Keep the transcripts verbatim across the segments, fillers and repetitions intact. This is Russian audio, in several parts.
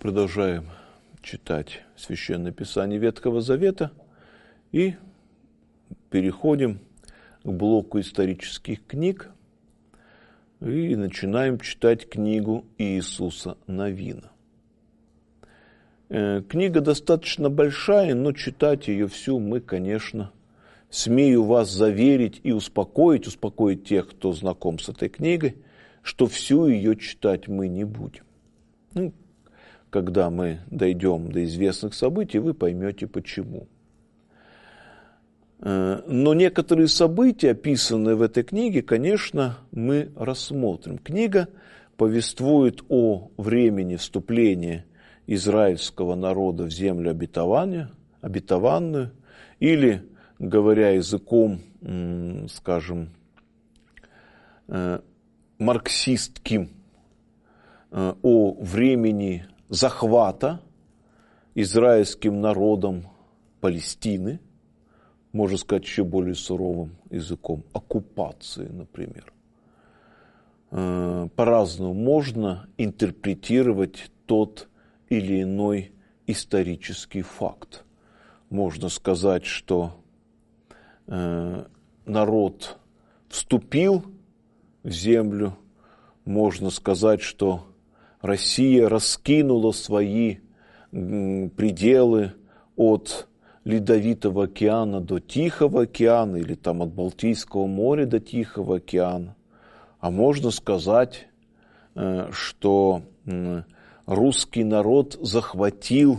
продолжаем читать Священное Писание Ветхого Завета и переходим к блоку исторических книг и начинаем читать книгу Иисуса Навина. Книга достаточно большая, но читать ее всю мы, конечно, смею вас заверить и успокоить, успокоить тех, кто знаком с этой книгой, что всю ее читать мы не будем. Ну, когда мы дойдем до известных событий, вы поймете, почему. Но некоторые события, описанные в этой книге, конечно, мы рассмотрим. Книга повествует о времени вступления израильского народа в землю обетования, обетованную, или, говоря языком, скажем, марксистским, о времени захвата израильским народом Палестины, можно сказать еще более суровым языком, оккупации, например. По-разному можно интерпретировать тот или иной исторический факт. Можно сказать, что народ вступил в землю, можно сказать, что Россия раскинула свои пределы от Ледовитого океана до Тихого океана, или там от Балтийского моря до Тихого океана. А можно сказать, что русский народ захватил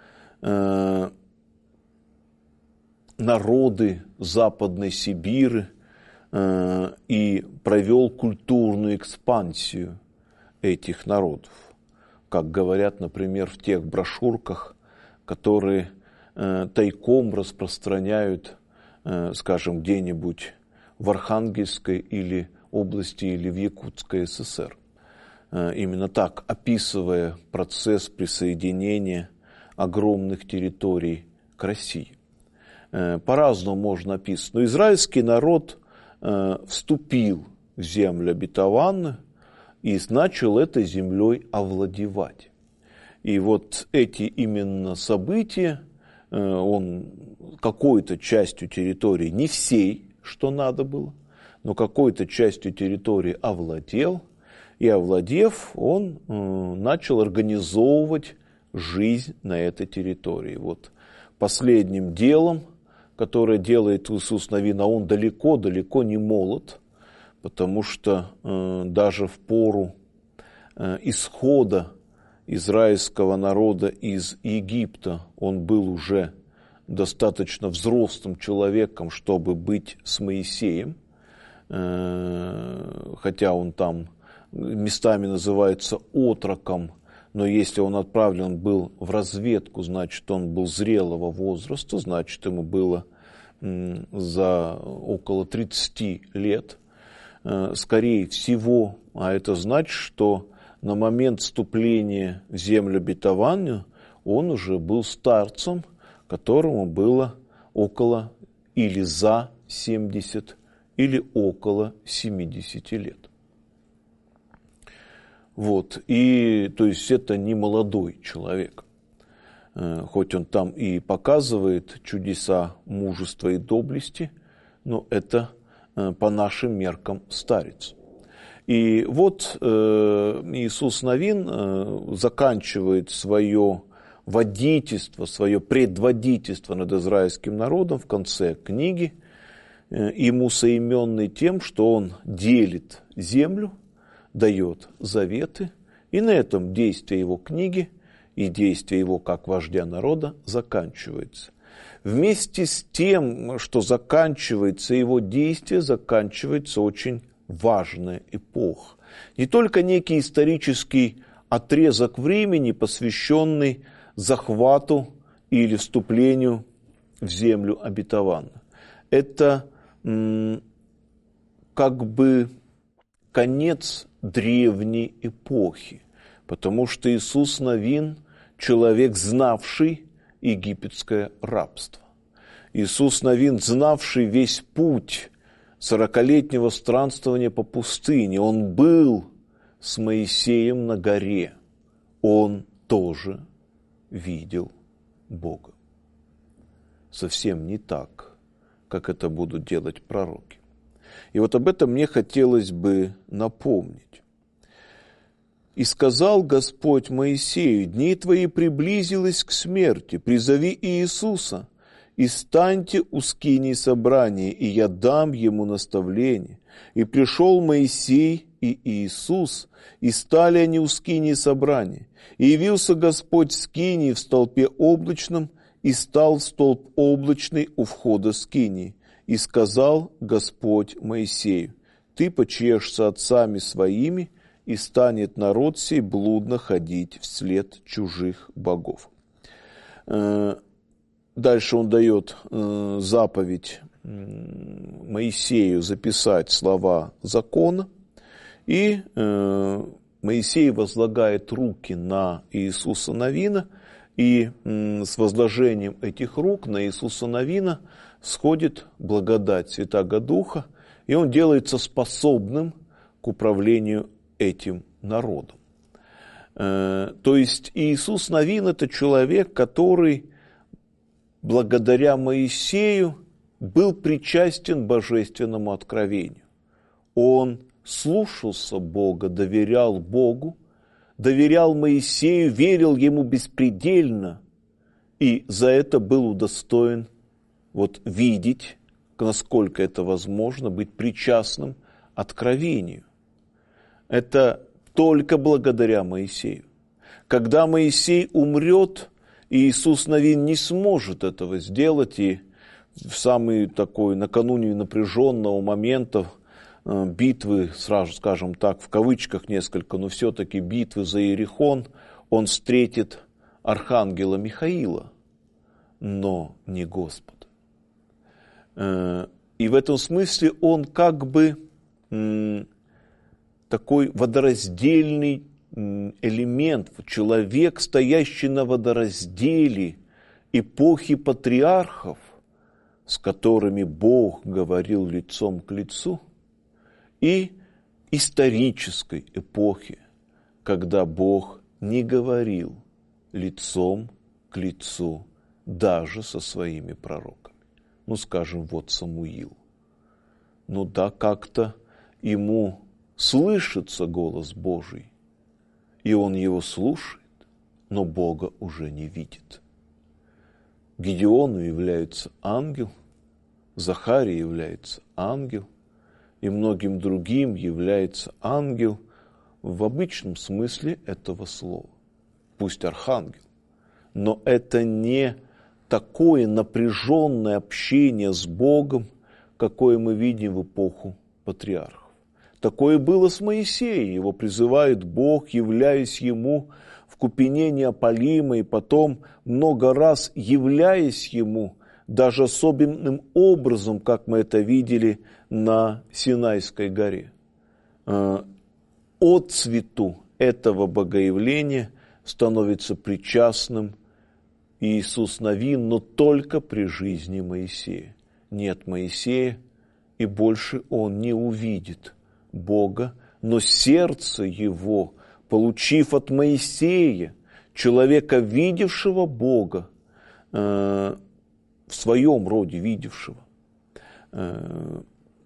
народы Западной Сибири и провел культурную экспансию этих народов. Как говорят, например, в тех брошюрках, которые тайком распространяют, скажем, где-нибудь в Архангельской или области или в Якутской ССР. Именно так, описывая процесс присоединения огромных территорий к России. По-разному можно описать. Но израильский народ вступил в землю обетованную и начал этой землей овладевать. И вот эти именно события, он какой-то частью территории, не всей, что надо было, но какой-то частью территории овладел, и овладев, он начал организовывать жизнь на этой территории. Вот последним делом, которое делает Иисус Навин, а он далеко-далеко не молод, потому что э, даже в пору э, исхода израильского народа из Египта он был уже достаточно взрослым человеком, чтобы быть с Моисеем, э, хотя он там местами называется отроком, но если он отправлен был в разведку, значит, он был зрелого возраста, значит, ему было м, за около тридцати лет. Скорее всего, а это значит, что на момент вступления в землю обетованную он уже был старцем, которому было около или за семьдесят, или около семидесяти лет. Вот, и то есть это не молодой человек, хоть он там и показывает чудеса мужества и доблести, но это по нашим меркам старец. И вот э, Иисус Навин э, заканчивает свое водительство, свое предводительство над израильским народом в конце книги, э, ему соименный тем, что он делит землю, дает заветы, и на этом действие его книги и действие его как вождя народа заканчивается. Вместе с тем, что заканчивается его действие, заканчивается очень важная эпоха. Не только некий исторический отрезок времени, посвященный захвату или вступлению в землю обетованную. Это м, как бы конец древней эпохи, потому что Иисус Навин – человек, знавший египетское рабство. Иисус Навин, знавший весь путь сорокалетнего странствования по пустыне, он был с Моисеем на горе, он тоже видел Бога. Совсем не так, как это будут делать пророки. И вот об этом мне хотелось бы напомнить. «И сказал Господь Моисею: дни твои приблизились к смерти, призови Иисуса, и станьте у скинии собрания, и я дам ему наставление. И пришел Моисей и Иисус, и стали они у скинии собрания. И явился Господь в скинии в столпе облачном, и стал столб облачный у входа скинии. И сказал Господь Моисею: ты почиешься отцами своими, и станет народ сей блудно ходить вслед чужих богов». Дальше он дает заповедь Моисею записать слова закона, и Моисей возлагает руки на Иисуса Навина, и с возложением этих рук на Иисуса Навина сходит благодать Святаго Духа, и он делается способным к управлению этим народом. То есть Иисус Навин – это человек, который благодаря Моисею был причастен божественному откровению. Он слушался Бога, доверял Богу, доверял Моисею, верил ему беспредельно, и за это был удостоен вот видеть, насколько это возможно, быть причастным откровению. Это только благодаря Моисею. Когда Моисей умрет, Иисус Навин не сможет этого сделать, и в самый такой накануне напряженного момента битвы, сразу скажем так, в кавычках несколько, но все-таки битвы за Иерихон, он встретит архангела Михаила, но не Господа. И в этом смысле он как бы такой водораздельный элемент, человек, стоящий на водоразделе эпохи патриархов, с которыми Бог говорил лицом к лицу, и исторической эпохи, когда Бог не говорил лицом к лицу даже со своими пророками. Ну, скажем, вот Самуил. Ну да, как-то ему слышится голос Божий, и он его слушает, но Бога уже не видит. Гедеону является ангел, Захарии является ангел, и многим другим является ангел в обычном смысле этого слова. Пусть архангел, но это не такое напряженное общение с Богом, какое мы видим в эпоху патриархов. Такое было с Моисеем. Его призывает Бог, являясь ему в купине неопалимой, и потом много раз являясь ему, даже особенным образом, как мы это видели на Синайской горе. Отцвету этого богоявления становится причастным Иисус Навин, но только при жизни Моисея. Нет Моисея, и больше он не увидит Бога, но сердце его, получив от Моисея, человека, видевшего Бога, э, в своем роде видевшего, э,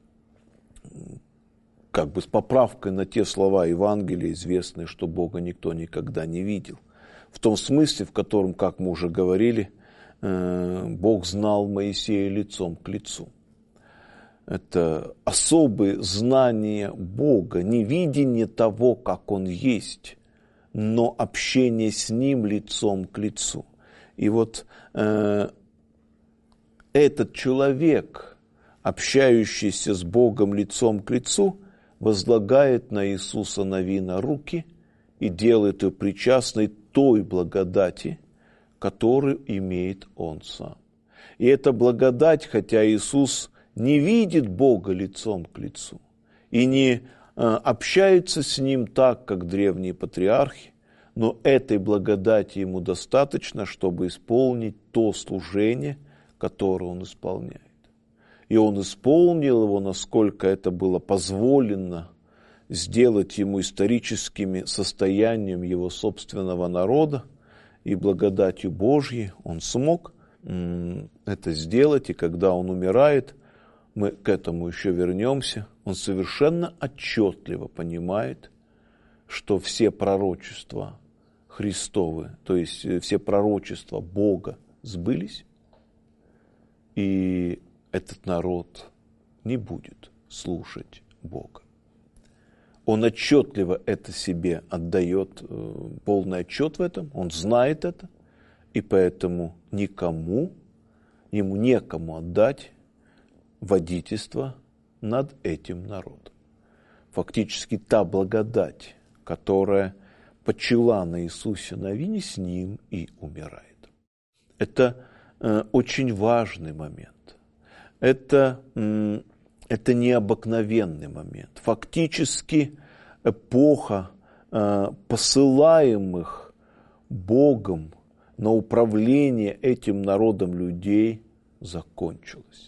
как бы с поправкой на те слова Евангелия, известные, что Бога никто никогда не видел. В том смысле, в котором, как мы уже говорили, э, Бог знал Моисея лицом к лицу. Это особые знания Бога, не видение того, как Он есть, но общение с Ним лицом к лицу. И вот э, этот человек, общающийся с Богом лицом к лицу, возлагает на Иисуса Навина руки и делает его причастной той благодати, которую имеет Он сам. И эта благодать, хотя Иисус не видит Бога лицом к лицу и не э, общается с Ним так, как древние патриархи, но этой благодати ему достаточно, чтобы исполнить то служение, которое он исполняет. И он исполнил его, насколько это было позволено сделать ему историческими состоянием его собственного народа, и благодатью Божьей он смог это сделать, и когда он умирает, мы к этому еще вернемся, он совершенно отчетливо понимает, что все пророчества Христовы, то есть все пророчества Бога сбылись, и этот народ не будет слушать Бога. Он отчетливо это себе отдает, полный отчет в этом, он знает это, и поэтому никому, ему некому отдать водительство над этим народом. Фактически та благодать, которая почила на Иисусе Навине, с ним и умирает. Это э, очень важный момент. Это, э, это необыкновенный момент. Фактически эпоха э, посылаемых Богом на управление этим народом людей закончилась.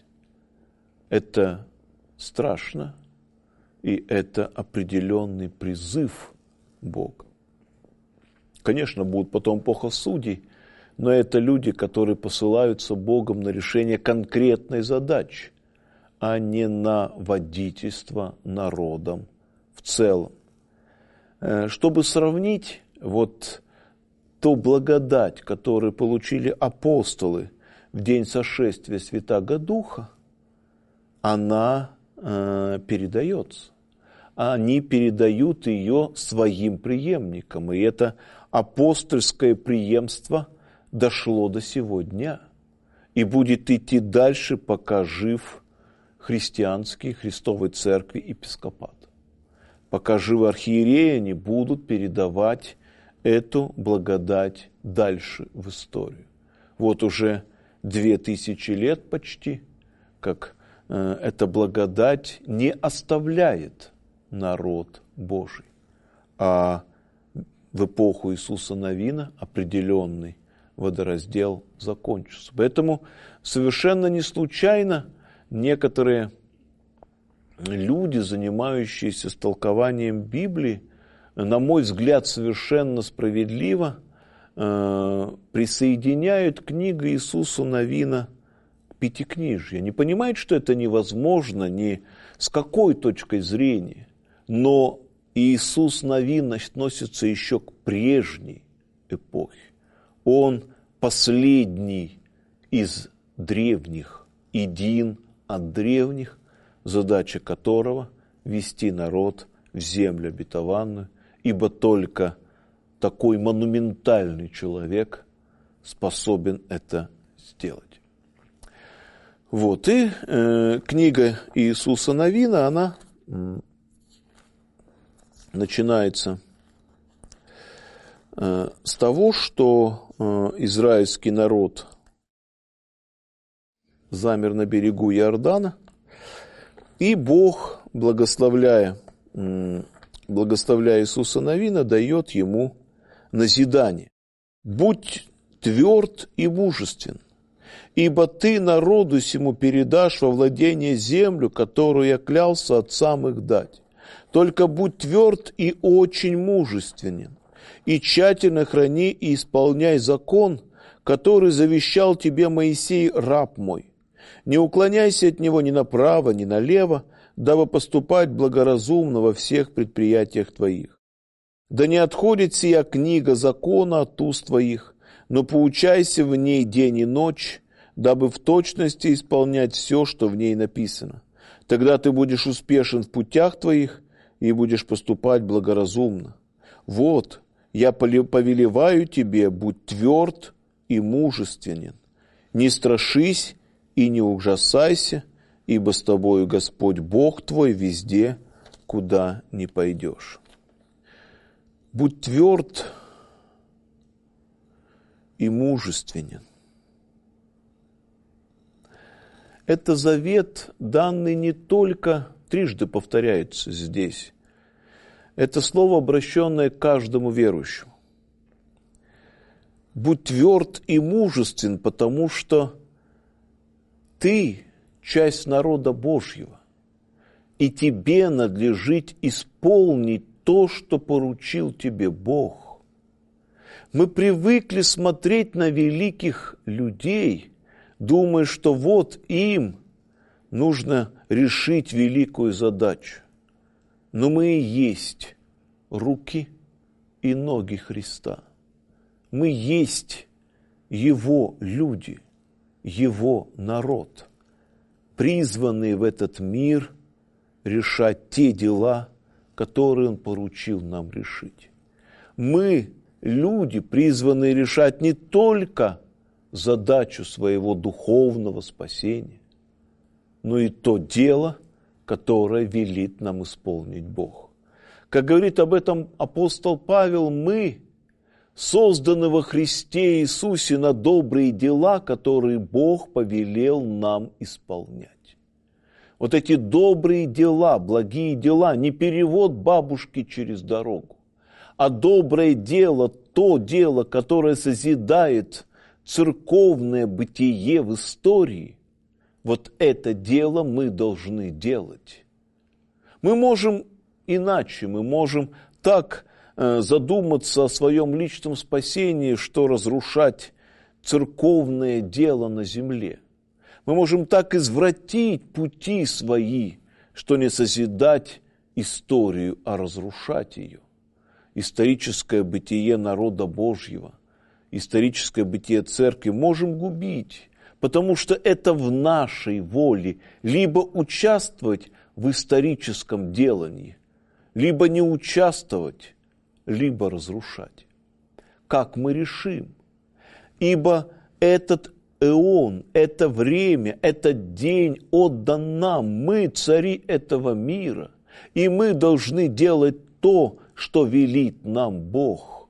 Это страшно, и это определенный призыв Бога. Конечно, будут потом эпоха судей, но это люди, которые посылаются Богом на решение конкретной задачи, а не на водительство народом в целом. Чтобы сравнить вот ту благодать, которую получили апостолы в день сошествия Святаго Духа, она э, передается. Они передают ее своим преемникам. И это апостольское преемство дошло до сего дня. И будет идти дальше, пока жив христианский, Христовой Церкви епископат. Пока живы архиереи, они будут передавать эту благодать дальше в историю. Вот уже две тысячи лет почти, как э, эта благодать не оставляет народ Божий, а в эпоху Иисуса Навина определенный водораздел закончился. Поэтому совершенно не случайно некоторые люди, занимающиеся толкованием Библии, на мой взгляд, совершенно справедливо э, присоединяют книгу Иисуса Навина к Пятикнижью. Они понимают, что это невозможно ни с какой точкой зрения, но Иисус Навин относится еще к прежней эпохе. Он последний из древних, един от древних, задача которого вести народ в землю обетованную, ибо только такой монументальный человек способен это сделать. Вот, и э, книга Иисуса Навина, она э, начинается э, с того, что э, израильский народ замер на берегу Иордана, и Бог, благословляя э, благословляя Иисуса Навина, дает ему назидание. «Будь тверд и мужествен, ибо ты народу сему передашь во владение землю, которую я клялся отцам их дать. Только будь тверд и очень мужественен, и тщательно храни и исполняй закон, который завещал тебе Моисей, раб мой. Не уклоняйся от него ни направо, ни налево, дабы поступать благоразумно во всех предприятиях твоих. Да не отходит сия книга закона от уст твоих, но поучайся в ней день и ночь, дабы в точности исполнять все, что в ней написано. Тогда ты будешь успешен в путях твоих и будешь поступать благоразумно. Вот, я повелеваю тебе, будь тверд и мужественен. Не страшись и не ужасайся, ибо с тобою Господь Бог твой везде, куда ни пойдешь. Будь тверд и мужественен. Это завет, данный не только, трижды повторяется здесь. Это слово, обращенное к каждому верующему. Будь тверд и мужествен, потому что ты часть народа Божьего, и тебе надлежит исполнить то, что поручил тебе Бог. Мы привыкли смотреть на великих людей, думая, что вот им нужно решить великую задачу. Но мы и есть руки и ноги Христа. Мы есть Его люди, Его народ, призванные в этот мир решать те дела, которые Он поручил нам решить. Мы, люди, призванные решать не только задачу своего духовного спасения, но и то дело, которое велит нам исполнить Бог. Как говорит об этом апостол Павел, мы созданы во Христе Иисусе на добрые дела, которые Бог повелел нам исполнять. Вот эти добрые дела, благие дела, не перевод бабушки через дорогу, а доброе дело, то дело, которое созидает церковное бытие в истории, вот это дело мы должны делать. Мы можем иначе, мы можем так э, задуматься о своем личном спасении, что разрушать церковное дело на земле. Мы можем так извратить пути свои, что не созидать историю, а разрушать ее. Историческое бытие народа Божьего, историческое бытие церкви можем губить, потому что это в нашей воле либо участвовать в историческом делании, либо не участвовать, либо разрушать. Как мы решим? Ибо этот эон, это время, этот день отдан нам, мы цари этого мира, и мы должны делать то, что велит нам Бог.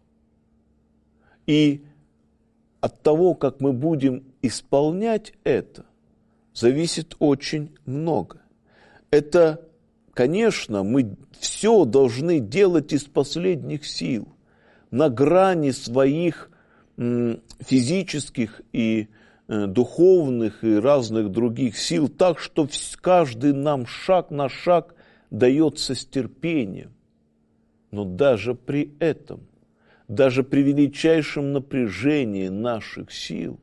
И от того, как мы будем исполнять это, зависит очень много. Это, конечно, мы все должны делать из последних сил, на грани своих м, физических и э, духовных и разных других сил, так что каждый нам шаг на шаг дается с терпением. Но даже при этом, даже при величайшем напряжении наших сил,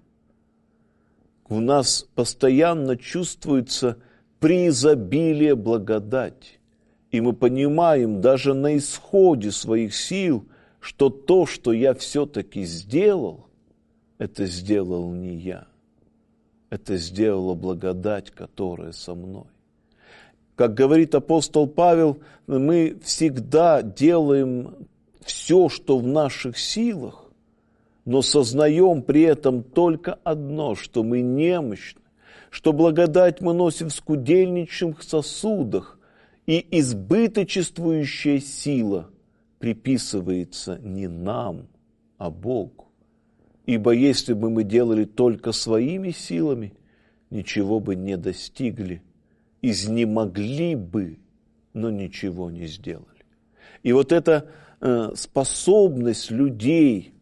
в нас постоянно чувствуется преизобилие благодати. И мы понимаем даже на исходе своих сил, что то, что я все-таки сделал, это сделал не я. Это сделала благодать, которая со мной. Как говорит апостол Павел, мы всегда делаем все, что в наших силах, но сознаем при этом только одно, что мы немощны, что благодать мы носим в скудельнейших сосудах, и избыточествующая сила приписывается не нам, а Богу. Ибо если бы мы делали только своими силами, ничего бы не достигли, изнемогли бы, но ничего не сделали. И вот эта э, способность людей,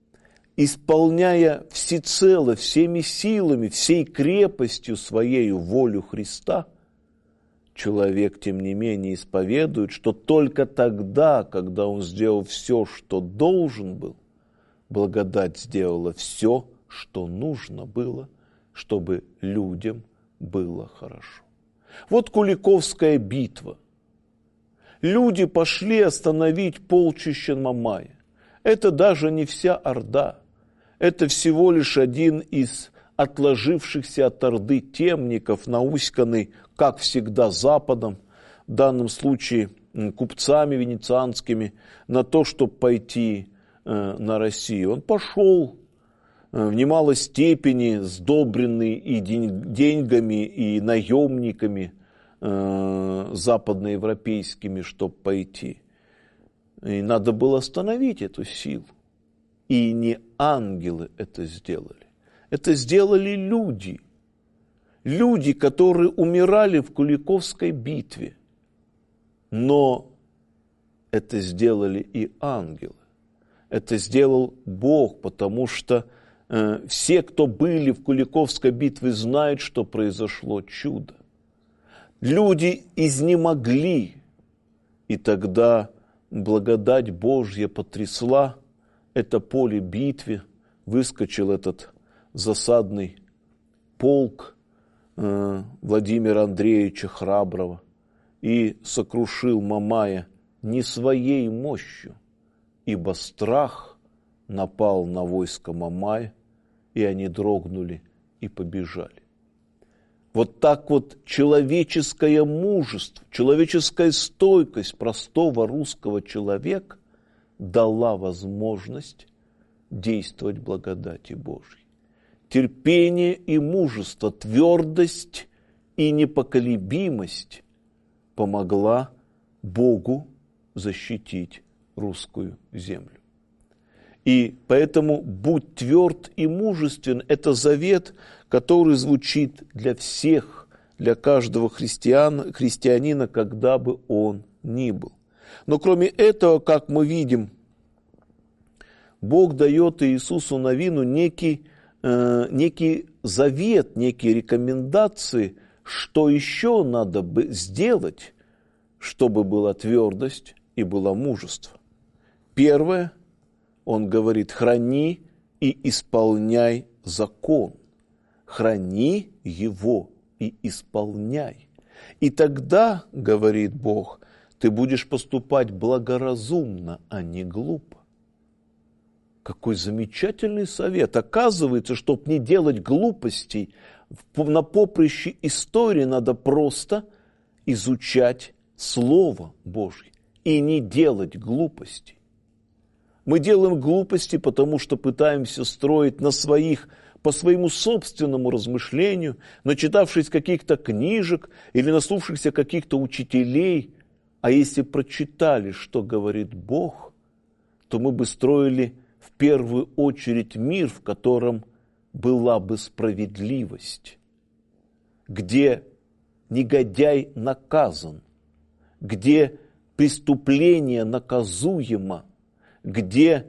исполняя всецело, всеми силами, всей крепостью своей волю Христа, человек, тем не менее, исповедует, что только тогда, когда он сделал все, что должен был, благодать сделала все, что нужно было, чтобы людям было хорошо. Вот Куликовская битва. Люди пошли остановить полчища Мамая. Это даже не вся Орда. Это всего лишь один из отложившихся от Орды темников, науськанный, как всегда, Западом, в данном случае купцами венецианскими, на то, чтобы пойти э, на Россию. Он пошел э, в немалой степени сдобренный и день, деньгами, и наемниками э, западноевропейскими, чтобы пойти. И надо было остановить эту силу. И не ангелы это сделали. Это сделали люди. Люди, которые умирали в Куликовской битве. Но это сделали и ангелы. Это сделал Бог, потому что э, все, кто были в Куликовской битве, знают, что произошло чудо. Люди изнемогли, и тогда благодать Божья потрясла это поле битвы выскочил этот засадный полк э, Владимира Андреевича Храброго и сокрушил Мамая не своей мощью, ибо страх напал на войско Мамая, и они дрогнули и побежали. Вот так вот человеческое мужество, человеческая стойкость простого русского человека дала возможность действовать благодати Божьей. Терпение и мужество, твердость и непоколебимость помогла Богу защитить русскую землю. И поэтому будь тверд и мужествен – это завет, который звучит для всех, для каждого христиана, христианина, когда бы он ни был. Но кроме этого, как мы видим, Бог дает Иисусу Навину некий, э, некий завет, некие рекомендации, что еще надо бы сделать, чтобы была твердость и было мужество. Первое, он говорит, храни и исполняй закон. Храни его и исполняй. И тогда, говорит Бог, ты будешь поступать благоразумно, а не глупо. Какой замечательный совет. Оказывается, чтобы не делать глупостей, на поприще истории надо просто изучать Слово Божье и не делать глупостей. Мы делаем глупости, потому что пытаемся строить на своих, по своему собственному размышлению, начитавшись каких-то книжек или наслушавшихся каких-то учителей. А если прочитали, что говорит Бог, то мы бы строили в первую очередь мир, в котором была бы справедливость, где негодяй наказан, где преступление наказуемо, где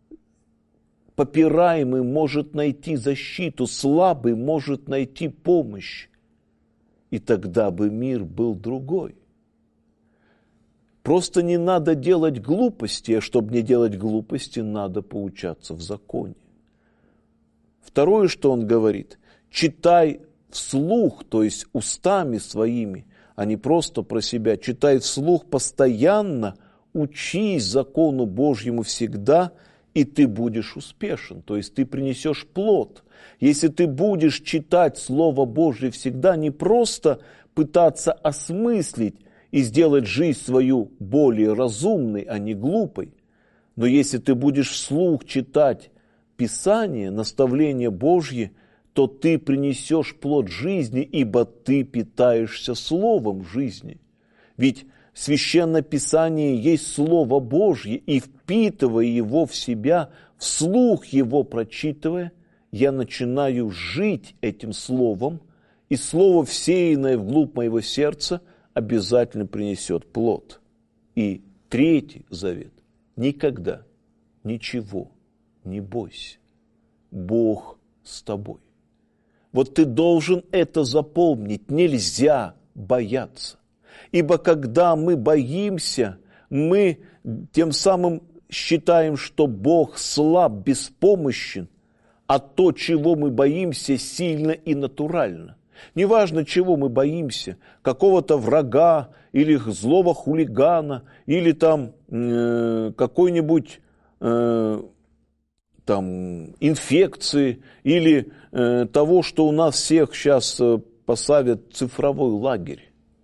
попираемый может найти защиту, слабый может найти помощь. И тогда бы мир был другой. Просто не надо делать глупости, а чтобы не делать глупости, надо поучаться в законе. Второе, что он говорит, читай вслух, то есть устами своими, а не просто про себя, читай вслух постоянно, учись закону Божьему всегда, и ты будешь успешен, то есть ты принесешь плод. Если ты будешь читать Слово Божье всегда, не просто пытаться осмыслить и сделать жизнь свою более разумной, а не глупой, но если ты будешь вслух читать Писание, наставления Божьи, то ты принесешь плод жизни, ибо ты питаешься Словом жизни. Ведь Священное Писание есть Слово Божье, и впитывая его в себя, вслух его прочитывая, я начинаю жить этим Словом, и Слово, всеянное вглубь моего сердца, обязательно принесет плод. И третий завет. Никогда ничего не бойся. Бог с тобой. Вот ты должен это запомнить. Нельзя бояться. Ибо когда мы боимся, мы тем самым считаем, что Бог слаб, беспомощен, а то, чего мы боимся, сильно и натурально. Неважно, чего мы боимся, какого-то врага, или злого хулигана, или там э, какой-нибудь э, там, инфекции, или э, того, что у нас всех сейчас э, посадят в цифровой лагерь.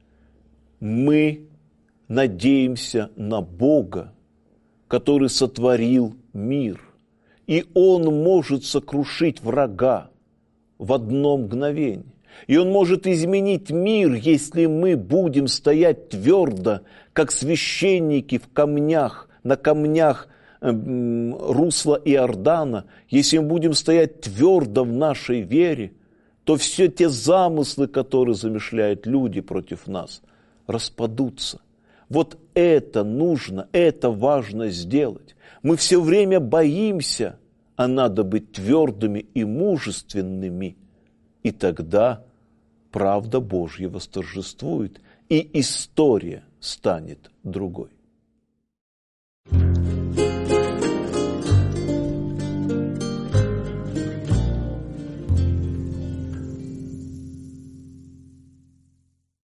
Мы надеемся на Бога, который сотворил мир, и Он может сокрушить врага в одно мгновение. И Он может изменить мир, если мы будем стоять твердо, как священники в камнях, на камнях э, русла Иордана. Если мы будем стоять твердо в нашей вере, то все те замыслы, которые замышляют люди против нас, распадутся. Вот это нужно, это важно сделать. Мы все время боимся, а надо быть твердыми и мужественными. И тогда правда Божья восторжествует, и история станет другой.